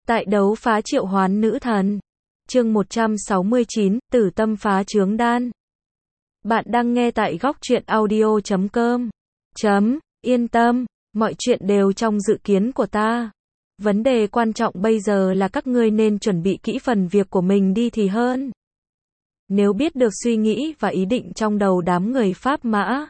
Tại đấu phá triệu hoán nữ thần. Chương 169, Tử tâm phá chướng đan. Bạn đang nghe tại góc truyện audio.com. Yên tâm, mọi chuyện đều trong dự kiến của ta. Vấn đề quan trọng bây giờ là các ngươi nên chuẩn bị kỹ phần việc của mình đi thì hơn. Nếu biết được suy nghĩ và ý định trong đầu đám người Pháp Mã,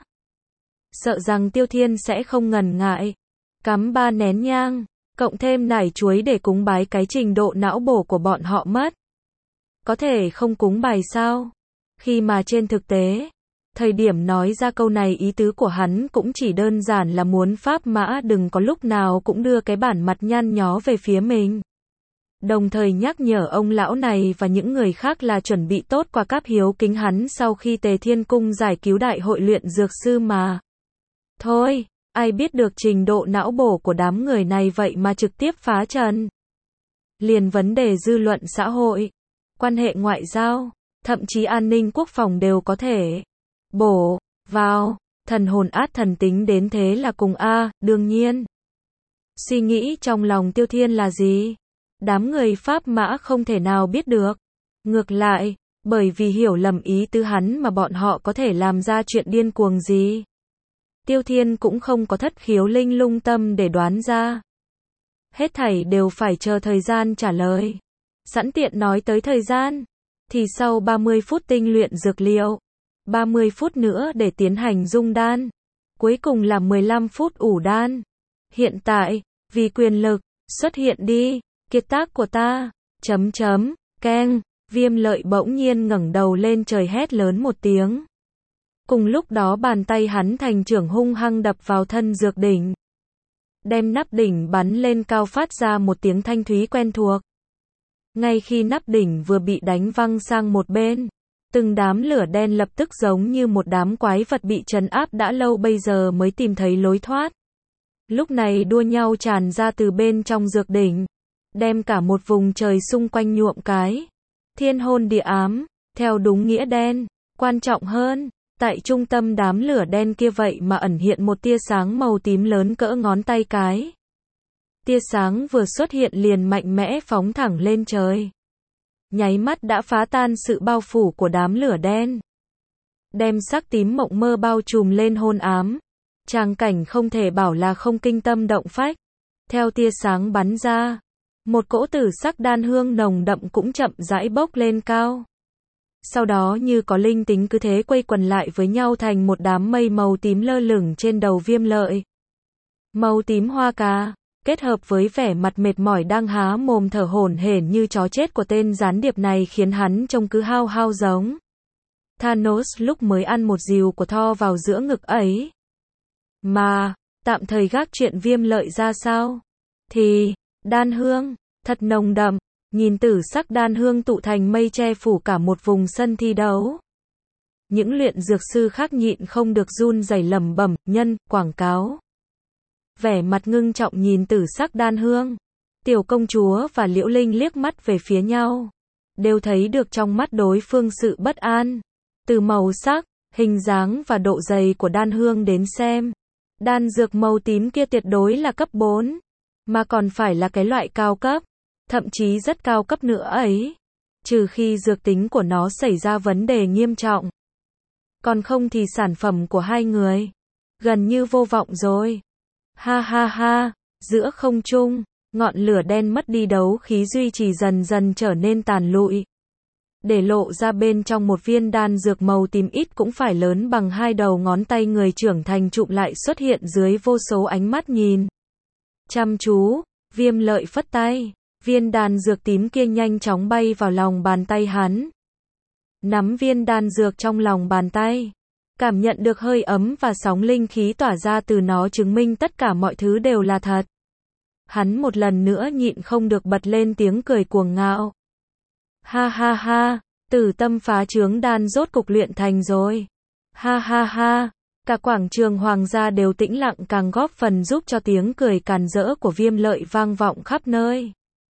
sợ rằng Tiêu Thiên sẽ không ngần ngại cắm 3 nén nhang, cộng thêm nải chuối để cúng bái cái trình độ não bổ của bọn họ mất. Có thể không cúng bài sao? Khi mà trên thực tế, thời điểm nói ra câu này ý tứ của hắn cũng chỉ đơn giản là muốn Pháp Mã đừng có lúc nào cũng đưa cái bản mặt nhăn nhó về phía mình. Đồng thời nhắc nhở ông lão này và những người khác là chuẩn bị tốt quà cáp hiếu kính hắn sau khi Tề Thiên Cung giải cứu đại hội luyện dược sư mà. Thôi, ai biết được trình độ não bổ của đám người này vậy mà trực tiếp phá trần. Liền vấn đề dư luận xã hội, quan hệ ngoại giao, thậm chí an ninh quốc phòng đều có thể bổ vào. Thần hồn át thần tính đến thế là cùng đương nhiên. Suy nghĩ trong lòng Tiêu Thiên là gì? Đám người Pháp Mã không thể nào biết được. Ngược lại, bởi vì hiểu lầm ý tứ hắn mà bọn họ có thể làm ra chuyện điên cuồng gì. Tiêu Thiên cũng không có thất khiếu linh lung tâm để đoán ra. Hết thảy đều phải chờ thời gian trả lời. Sẵn tiện nói tới thời gian, thì sau 30 phút tinh luyện dược liệu, 30 phút nữa để tiến hành dung đan, cuối cùng là 15 phút ủ đan. Hiện tại, vì quyền lực, xuất hiện đi, kiệt tác của ta, keng, Viêm Lợi bỗng nhiên ngẩng đầu lên trời hét lớn một tiếng. Cùng lúc đó bàn tay hắn thành trưởng hung hăng đập vào thân dược đỉnh. Đem nắp đỉnh bắn lên cao phát ra một tiếng thanh thúy quen thuộc. Ngay khi nắp đỉnh vừa bị đánh văng sang một bên, từng đám lửa đen lập tức giống như một đám quái vật bị trấn áp đã lâu bây giờ mới tìm thấy lối thoát. Lúc này đua nhau tràn ra từ bên trong dược đỉnh, đem cả một vùng trời xung quanh nhuộm cái. Thiên hôn địa ám, theo đúng nghĩa đen, quan trọng hơn. Tại trung tâm đám lửa đen kia vậy mà ẩn hiện một tia sáng màu tím lớn cỡ ngón tay cái. Tia sáng vừa xuất hiện liền mạnh mẽ phóng thẳng lên trời. Nháy mắt đã phá tan sự bao phủ của đám lửa đen. Đem sắc tím mộng mơ bao trùm lên hôn ám. Tràng cảnh không thể bảo là không kinh tâm động phách. Theo tia sáng bắn ra, một cỗ tử sắc đan hương nồng đậm cũng chậm rãi bốc lên cao. Sau đó như có linh tính cứ thế quây quần lại với nhau thành một đám mây màu tím lơ lửng trên đầu Viêm Lợi. Màu tím hoa cà, kết hợp với vẻ mặt mệt mỏi đang há mồm thở hổn hển như chó chết của tên gián điệp này khiến hắn trông cứ hao hao giống Thanos lúc mới ăn một dìu của Thor vào giữa ngực ấy. Mà, tạm thời gác chuyện Viêm Lợi ra sao? Thì, đan hương, thật nồng đậm. Nhìn tử sắc đan hương tụ thành mây che phủ cả một vùng sân thi đấu. Những luyện dược sư khác nhịn không được run rẩy lẩm bẩm, quảng cáo. Vẻ mặt ngưng trọng nhìn tử sắc đan hương. Tiểu công chúa và Liễu Linh liếc mắt về phía nhau. Đều thấy được trong mắt đối phương sự bất an. Từ màu sắc, hình dáng và độ dày của đan hương đến xem. Đan dược màu tím kia tuyệt đối là cấp 4. Mà còn phải là cái loại cao cấp. Thậm chí rất cao cấp nữa ấy. Trừ khi dược tính của nó xảy ra vấn đề nghiêm trọng. Còn không thì sản phẩm của hai người gần như vô vọng rồi. Ha ha ha, giữa không trung, ngọn lửa đen mất đi đấu khí duy trì dần dần trở nên tàn lụi. Để lộ ra bên trong một viên đan dược màu tím ít cũng phải lớn bằng 2 đầu ngón tay người trưởng thành trụm lại xuất hiện dưới vô số ánh mắt nhìn chăm chú. Viêm Lợi phất tay. Viên đan dược tím kia nhanh chóng bay vào lòng bàn tay hắn. Nắm viên đan dược trong lòng bàn tay. Cảm nhận được hơi ấm và sóng linh khí tỏa ra từ nó chứng minh tất cả mọi thứ đều là thật. Hắn một lần nữa nhịn không được bật lên tiếng cười cuồng ngạo. Ha ha ha, tử tâm phá chướng đan rốt cục luyện thành rồi. Ha ha ha, cả quảng trường hoàng gia đều tĩnh lặng càng góp phần giúp cho tiếng cười càn rỡ của Viêm Lợi vang vọng khắp nơi.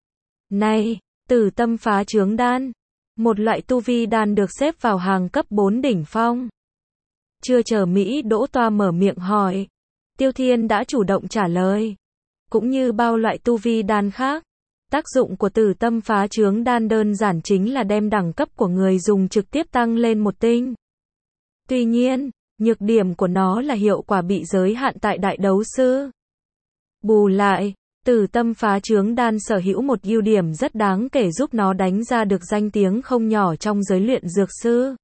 Này, tử tâm phá chướng đan, một loại tu vi đan được xếp vào hàng cấp 4 đỉnh phong. Chưa chờ Mỹ Đỗ Toa mở miệng hỏi, Tiêu Thiên đã chủ động trả lời. Cũng như bao loại tu vi đan khác, Tác dụng của tử tâm phá trướng đan đơn giản chính là đem đẳng cấp của người dùng trực tiếp tăng lên một tinh. Tuy nhiên, nhược điểm của nó là hiệu quả bị giới hạn tại đại đấu sư. Bù lại, tử tâm phá trướng đan sở hữu một ưu điểm rất đáng kể giúp nó đánh ra được danh tiếng không nhỏ trong giới luyện dược sư.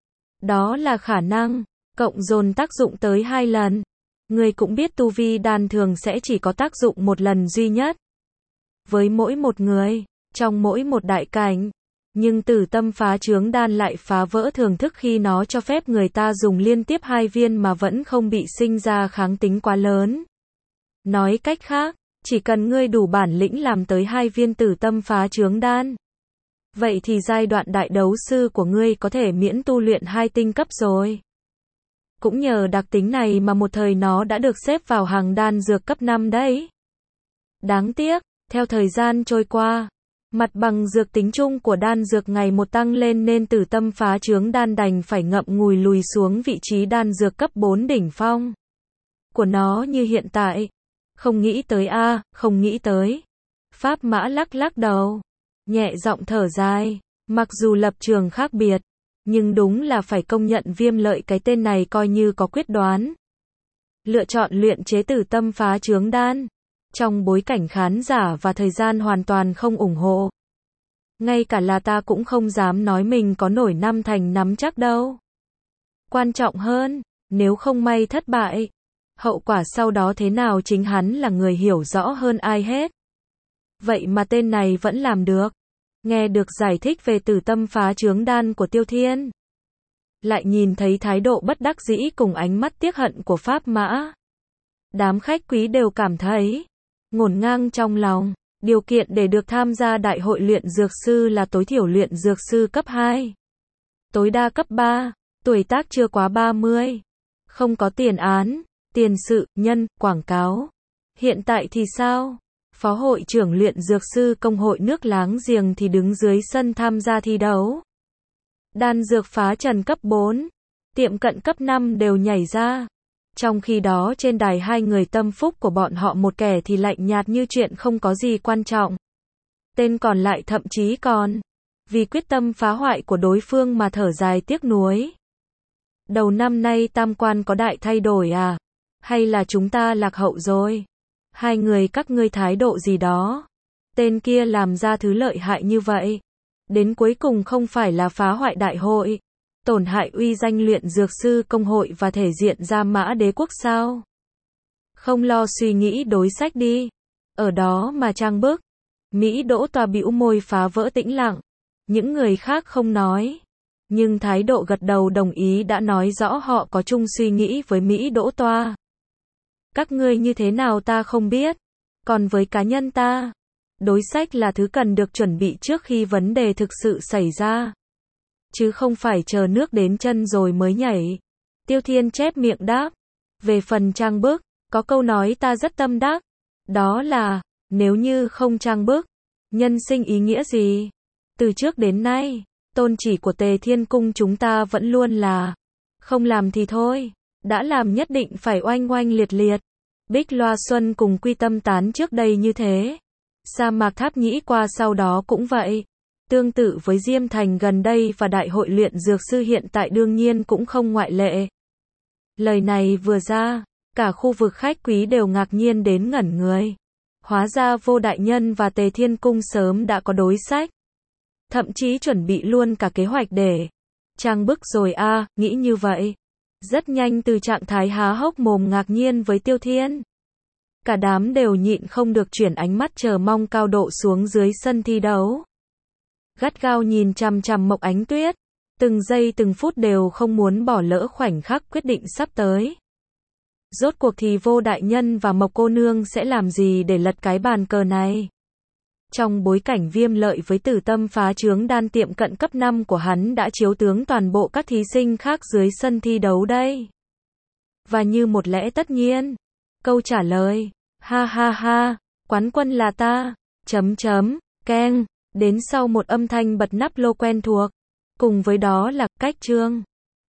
Đó là khả năng cộng dồn tác dụng tới 2 lần. Người cũng biết tu vi đan thường sẽ chỉ có tác dụng một lần duy nhất với mỗi một người, trong mỗi một đại cảnh. Nhưng tử tâm phá trướng đan lại phá vỡ thường thức khi nó cho phép người ta dùng liên tiếp 2 viên mà vẫn không bị sinh ra kháng tính quá lớn. Nói cách khác, chỉ cần ngươi đủ bản lĩnh làm tới 2 viên tử tâm phá trướng đan, vậy thì giai đoạn đại đấu sư của ngươi có thể miễn tu luyện 2 tinh cấp rồi. Cũng nhờ đặc tính này mà một thời nó đã được xếp vào hàng đan dược cấp 5 đấy. Đáng tiếc, theo thời gian trôi qua, mặt bằng dược tính chung của đan dược ngày một tăng lên nên tử tâm phá trướng đan đành phải ngậm ngùi lùi xuống vị trí đan dược cấp 4 đỉnh phong của nó như hiện tại. Không nghĩ tới a, không nghĩ tới. Pháp Mã lắc lắc đầu, nhẹ giọng thở dài, mặc dù lập trường khác biệt, nhưng đúng là phải công nhận Viêm Lợi cái tên này coi như có quyết đoán. Lựa chọn luyện chế tử tâm phá trướng đan, trong bối cảnh khán giả và thời gian hoàn toàn không ủng hộ. Ngay cả là ta cũng không dám nói mình có nổi 5 thành nắm chắc đâu. Quan trọng hơn, nếu không may thất bại, hậu quả sau đó thế nào chính hắn là người hiểu rõ hơn ai hết. Vậy mà tên này vẫn làm được. Nghe được giải thích về tử tâm phá trướng đan của Tiêu Thiên, lại nhìn thấy thái độ bất đắc dĩ cùng ánh mắt tiếc hận của Pháp Mã, đám khách quý đều cảm thấy ngổn ngang trong lòng. Điều kiện để được tham gia đại hội luyện dược sư là tối thiểu luyện dược sư cấp 2, tối đa cấp 3, tuổi tác chưa quá 30, không có tiền án, tiền sự, nhân, quảng cáo. Hiện tại thì sao? Phó hội trưởng luyện dược sư công hội nước láng giềng thì đứng dưới sân tham gia thi đấu. Đan dược phá trần cấp 4, tiệm cận cấp 5 đều nhảy ra. Trong khi đó trên đài 2 người tâm phúc của bọn họ, một kẻ thì lạnh nhạt như chuyện không có gì quan trọng. Tên còn lại thậm chí còn vì quyết tâm phá hoại của đối phương mà thở dài tiếc nuối. Đầu năm nay tam quan có đại thay đổi à? Hay là chúng ta lạc hậu rồi? 2 người các ngươi thái độ gì đó? Tên kia làm ra thứ lợi hại như vậy, đến cuối cùng không phải là phá hoại đại hội, tổn hại uy danh luyện dược sư công hội và thể diện Gia Mã Đế quốc sao? Không lo suy nghĩ đối sách đi. Ở đó mà trang bức. Mỹ Đỗ Toa bĩu môi phá vỡ tĩnh lặng. Những người khác không nói, nhưng thái độ gật đầu đồng ý đã nói rõ họ có chung suy nghĩ với Mỹ Đỗ Toa. Các ngươi như thế nào ta không biết. Còn với cá nhân ta, đối sách là thứ cần được chuẩn bị trước khi vấn đề thực sự xảy ra, chứ không phải chờ nước đến chân rồi mới nhảy. Tiêu Thiên chép miệng đáp. Về phần trang bức, có câu nói ta rất tâm đắc. Đó là, nếu như không trang bức, nhân sinh ý nghĩa gì? Từ trước đến nay, tôn chỉ của Tề Thiên Cung chúng ta vẫn luôn là, không làm thì thôi, đã làm nhất định phải oanh oanh liệt liệt. Bích Loa Xuân cùng Quy Tâm Tán trước đây như thế. Sa Mạc Tháp Nhĩ qua sau đó cũng vậy. Tương tự với Diêm Thành gần đây và Đại hội luyện dược sư hiện tại đương nhiên cũng không ngoại lệ. Lời này vừa ra, cả khu vực khách quý đều ngạc nhiên đến ngẩn người. Hóa ra Vô Đại Nhân và Tề Thiên Cung sớm đã có đối sách. Thậm chí chuẩn bị luôn cả kế hoạch để trang bức rồi a, nghĩ như vậy. Rất nhanh từ trạng thái há hốc mồm ngạc nhiên với Tiêu Thiên, cả đám đều nhịn không được chuyển ánh mắt chờ mong cao độ xuống dưới sân thi đấu. Gắt gao nhìn chằm chằm Mộc Ánh Tuyết, từng giây từng phút đều không muốn bỏ lỡ khoảnh khắc quyết định sắp tới. Rốt cuộc thì Vô Đại Nhân và Mộc cô nương sẽ làm gì để lật cái bàn cờ này? Trong bối cảnh Viêm Lợi với tử tâm phá trướng đan tiệm cận cấp 5 của hắn đã chiếu tướng toàn bộ các thí sinh khác dưới sân thi đấu đây. Và như một lẽ tất nhiên, câu trả lời, ha ha ha, quán quân là ta, keng, đến sau một âm thanh bật nắp lô quen thuộc. Cùng với đó là, cách chương.